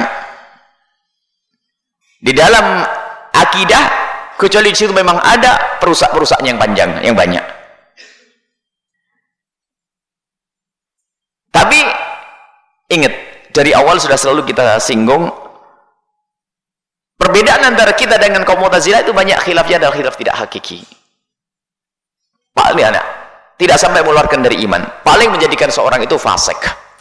di dalam akidah, kecuali di situ memang ada perusak-perusakan yang panjang, yang banyak. Tapi ingat, dari awal sudah selalu kita singgung, perbedaan antara kita dengan kaum Mu'tazilah itu banyak khilafnya, adalah khilaf tidak hakiki. Paling anak tidak sampai mengeluarkan dari iman, paling menjadikan seorang itu fasik,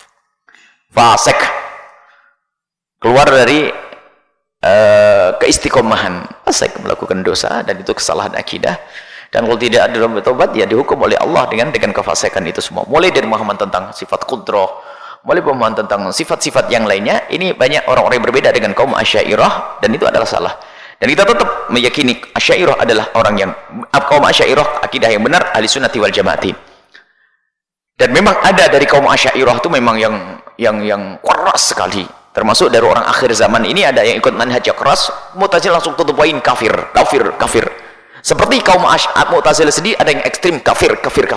keluar dari keistiqomahan, fasik, melakukan dosa, dan itu kesalahan akidah. Dan kalau tidak ada bertobat, ya dihukum oleh Allah dengan kefasikan itu semua. Mulai dari pemahaman tentang sifat qudrah, mulai pemahaman tentang sifat-sifat yang lainnya. Ini banyak orang-orang yang berbeda dengan kaum Asy'ariyah, dan itu adalah salah. Dan kita tetap meyakini Asy'ariyah adalah orang yang, kaum Asy'ariyah akidah yang benar, ahli sunnati wal jamaati. Dan memang ada dari kaum Asy'ariyah itu memang yang keras sekali, termasuk dari orang akhir zaman ini ada yang ikut manhaj keras. Mu'tazilah langsung tutup poin, kafir. Seperti kaum Mu'tazilah sendiri ada yang ekstrim, kafir.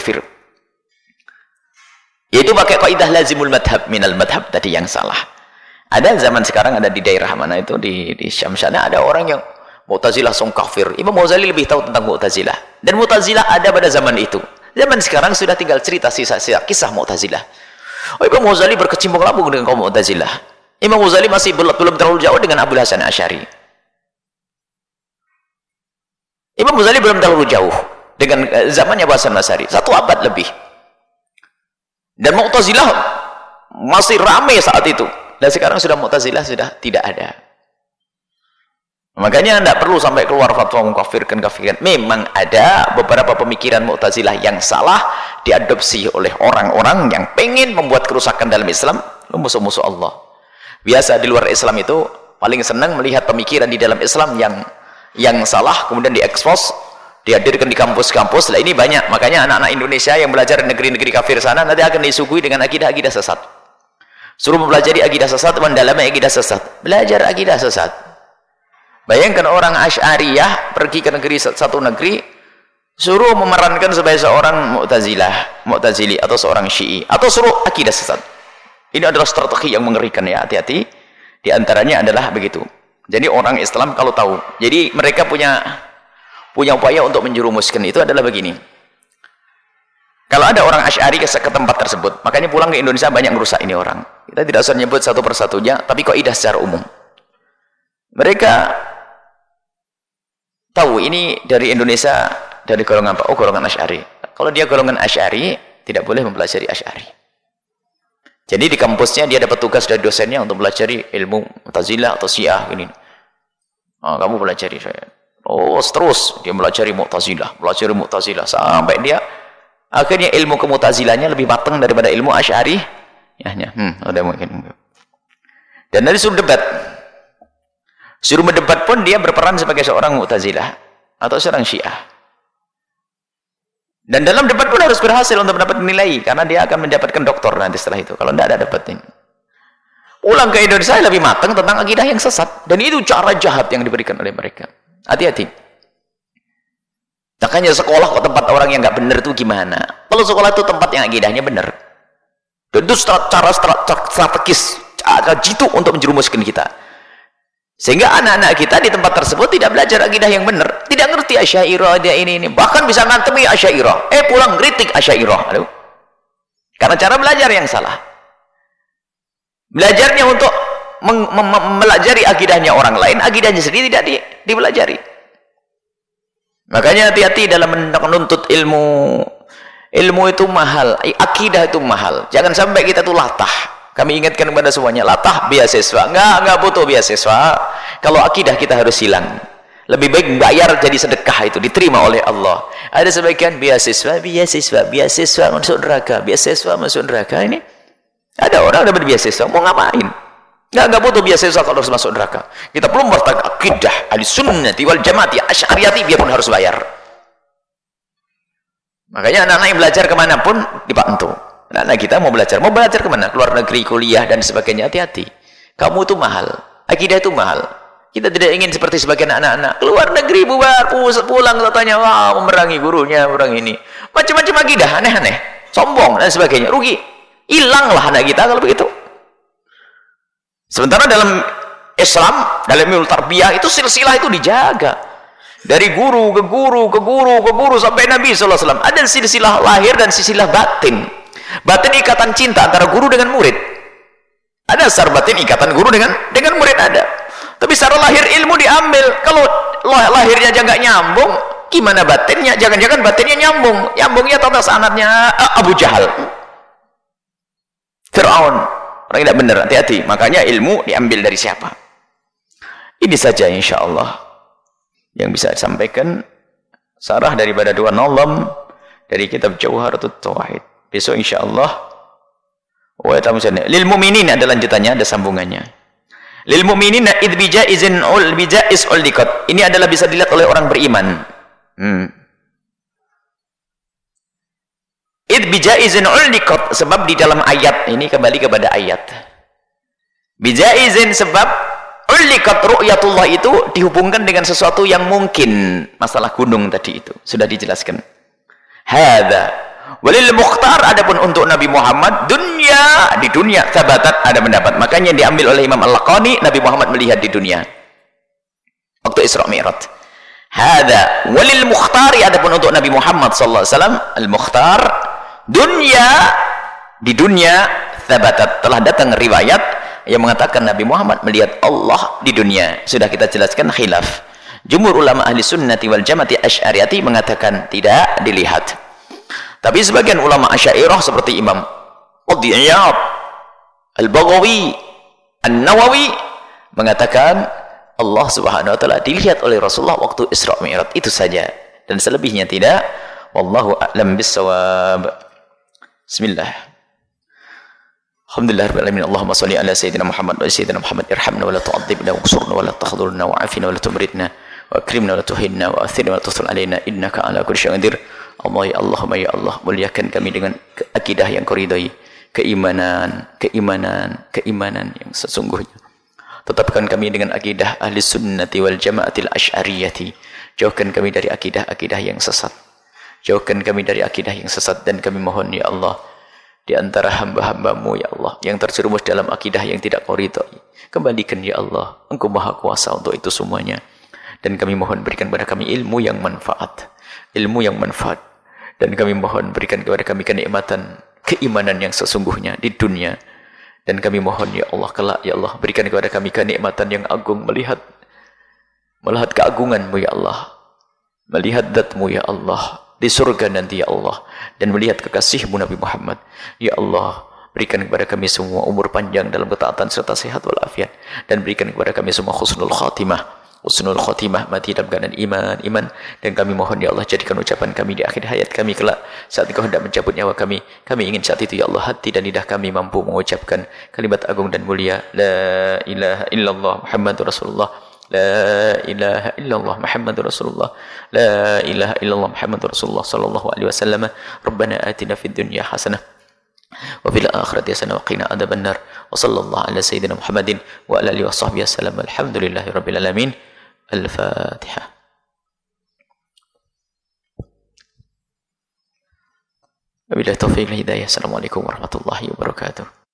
Yaitu pakai kaidah lazimul madhab minal madhab tadi yang salah. Ada zaman sekarang, ada di daerah mana itu, di Syam sana, ada orang yang Mu'tazilah langsung kafir. Imam Ghazali lebih tahu tentang Mu'tazilah. Dan Mu'tazilah ada pada zaman itu. Zaman sekarang sudah tinggal cerita kisah Mu'tazilah. Oh, Imam Ghazali berkecimpung labung dengan kaum Mu'tazilah. Imam Ghazali masih belum terlalu jauh dengan Abu Hasan Asy'ari. Imam Ghazali belum terlalu jauh dengan zamannya Hasan Basri, 1 abad lebih. Dan Mu'tazilah masih ramai saat itu. Dan sekarang sudah Mu'tazilah sudah tidak ada. Makanya tidak perlu sampai keluar fatwa mengkafirkan. Memang ada beberapa pemikiran Mu'tazilah yang salah diadopsi oleh orang-orang yang pengen membuat kerusakan dalam Islam, musuh-musuh Allah. Biasa di luar Islam itu paling senang melihat pemikiran di dalam Islam yang salah kemudian diekspos, dihadirkan di kampus-kampus. Lah ini banyak. Makanya anak-anak Indonesia yang belajar di negeri-negeri kafir sana nanti akan disuguhi dengan akidah-akidah sesat. Suruh mempelajari akidah sesat, mendalami akidah sesat, belajar akidah sesat. Bayangkan orang Asy'ariyah pergi ke negeri, satu negeri, suruh memerankan sebagai seorang Mu'tazili atau seorang Syi'i, atau suruh akidah sesat. Ini adalah strategi yang mengerikan, ya, hati-hati. Di antaranya adalah begitu. Jadi orang Islam kalau tahu, jadi mereka punya upaya untuk menjerumuskan itu adalah begini. Kalau ada orang Asy'ari ke tempat tersebut, makanya pulang ke Indonesia banyak merusak ini orang. Kita tidak usah nyebut satu persatunya, tapi kaidah secara umum. Mereka tahu ini dari Indonesia, dari golongan apa? Oh, golongan Asy'ari. Kalau dia golongan Asy'ari, tidak boleh mempelajari Asy'ari. Jadi di kampusnya dia dapat tugas dari dosennya untuk pelajari ilmu Mu'tazilah atau Syiah gini. Oh, kamu pelajari saya. Oh, terus dia pelajari Mu'tazilah sampai dia akhirnya ilmu ke-Mu'tazilahnya lebih matang daripada ilmu Asy'ari. Udah mungkin. Dan dari suruh mendebat pun dia berperan sebagai seorang Mu'tazilah atau seorang Syiah. Dan dalam debat pun harus berhasil untuk mendapat nilai, karena dia akan mendapatkan doktor nanti setelah itu. Kalau tidak ada dapetin. Pulang ke Indonesia lebih matang tentang akidah yang sesat. Dan itu cara jahat yang diberikan oleh mereka. Hati-hati. Makanya sekolah kok tempat orang yang nggak benar itu gimana? Kalau sekolah itu tempat yang akidahnya benar. Dan itu cara strategis, cara jitu untuk menjerumuskan kita. Sehingga anak-anak kita di tempat tersebut tidak belajar akidah yang benar, tidak ngerti Asy'ariyah, dia ini bahkan bisa ngantemi Asy'ariyah, pulang kritik Asy'ariyah. Aduh. Karena cara belajar yang salah. Belajarnya untuk mempelajari akidahnya orang lain, akidahnya sendiri tidak dipelajari. Makanya hati-hati dalam menuntut ilmu. Ilmu itu mahal, akidah itu mahal. Jangan sampai kita tuh latah. Kami ingatkan kepada semuanya, latah beasiswa. Enggak butuh beasiswa. Kalau akidah kita harus hilang. Lebih baik bayar jadi sedekah, itu diterima oleh Allah. Ada sebagian beasiswa masuk neraka, beasiswa masuk neraka. Ini ada orang dapat beasiswa, mau ngapain? Enggak butuh beasiswa kalau harus masuk neraka. Kita belum bertakat akidah Ahlussunnah wal Jamaah Asy'ariyah, biarpun harus bayar. Makanya anak-anak yang belajar kemanapun dibantu. Anak-anak kita mau belajar kemana? Keluar negeri, kuliah dan sebagainya, hati-hati. Kamu itu mahal, akidah itu mahal. Kita tidak ingin seperti sebagian anak-anak keluar negeri bubar, pulang katanya memerangi gurunya, orang ini macam-macam akidah aneh-aneh, sombong dan sebagainya, rugi. Hilanglah anak kita kalau begitu. Sementara dalam Islam, dalam ilmu tarbiyah itu silsilah itu dijaga. Dari guru ke guru sampai Nabi SAW. Ada silsilah lahir dan silsilah batin. Batin ikatan cinta antara guru dengan murid. Ada secara batin ikatan guru dengan murid ada. Tapi secara lahir ilmu diambil. Kalau lahirnya aja nggak nyambung, gimana batinnya? Jangan-jangan batinnya nyambung. Nyambungnya tata sanadnya Abu Jahal, Fir'aun. Orang tidak benar, hati-hati. Makanya ilmu diambil dari siapa? Ini saja insya Allah yang bisa disampaikan. Sarah daripada dua nazam dari kitab Jawharatut Tauhid. Besok insyaallah lil mu'minin ada lanjutannya, ada sambungannya. Lil mu'minin id bijaizin ul bijaiz ul diqat. Ini adalah bisa dilihat oleh orang beriman. Id bijaizin ul diqat, sebab di dalam ayat ini kembali kepada ayat. Bijaizin sebab ul diqat, ru'yatullah itu dihubungkan dengan sesuatu yang mungkin. Masalah gunung tadi itu sudah dijelaskan. Hadza walil mukhtar, adapun untuk Nabi Muhammad di dunia thabatat, ada pendapat. Makanya diambil oleh Imam Al-Laqani, Nabi Muhammad melihat di dunia waktu Isra Mi'raj. Hadza walil mukhtari, adapun untuk Nabi Muhammad sallallahu alaihi wasallam al-mukhtar di dunia thabatat, telah datang riwayat yang mengatakan Nabi Muhammad melihat Allah di dunia. Sudah kita jelaskan khilaf. Jumhur ulama ahli sunnati wal jamaati asy'ariyati mengatakan tidak dilihat. Tapi sebagian ulama Asy'ariyah seperti Imam Qadhi Iyad, Al-Baghawi, An-Nawawi mengatakan Allah Subhanahu wa taala dilihat oleh Rasulullah waktu Isra Mi'raj, itu saja dan selebihnya tidak. Wallahu a'lam bissawab. Bismillah. Alhamdulillahirabbil alamin. Allahumma shalli ala sayyidina Muhammad wa sayyidina Muhammad irhamna wa la tu'adzibna wa ansurna wa la tahdhurna wa 'afina wa la tumritna wa akrimna wa la tuhinna wa athirna wa la tusal alaina innaka ala kulli syai'in qadir. Allah ya Allahumma ya Allah, muliakan kami dengan akidah yang Kau ridhai, keimanan yang sesungguhnya. Tetapkan kami dengan akidah ahli sunnati wal jamaatil asy'ariyati. Jauhkan kami dari akidah-akidah yang sesat. Jauhkan kami dari akidah yang sesat, dan kami mohon ya Allah, di antara hamba-hamba-Mu ya Allah yang terjerumus dalam akidah yang tidak Kau ridhai, kembalikan ya Allah, Engkau maha kuasa untuk itu semuanya. Dan kami mohon berikan kepada kami ilmu yang manfaat, dan kami mohon berikan kepada kami kenikmatan keimanan yang sesungguhnya di dunia. Dan kami mohon ya Allah kelak ya Allah, berikan kepada kami kenikmatan yang agung, melihat keagungan-Mu ya Allah, melihat zat-Mu ya Allah di surga nanti ya Allah, dan melihat kekasih-Mu Nabi Muhammad ya Allah. Berikan kepada kami semua umur panjang dalam ketaatan serta sehat walafiat, dan berikan kepada kami semua husnul khatimah mati dalam keadaan iman. Dan kami mohon ya Allah, jadikan ucapan kami di akhir hayat kami kelak saat Engkau hendak mencabut nyawa kami ingin saat itu ya Allah hati dan lidah kami mampu mengucapkan kalimat agung dan mulia, la ilaha illallah Muhammadur Rasulullah, la ilaha illallah Muhammadur Rasulullah, la ilaha illallah Muhammadur Rasulullah sallallahu alaihi wasallam. Rabbana atina fid dunya hasanah wa fil akhirati hasanah wa qina adzabannar. Wa sallallahu ala sayyidina Muhammadin wa ala alihi washabbihi wasallam. Alhamdulillahirabbil alamin. Al-Fatihah. Wabillahi taufiq wal hidayah. Assalamualaikum warahmatullahi wabarakatuh.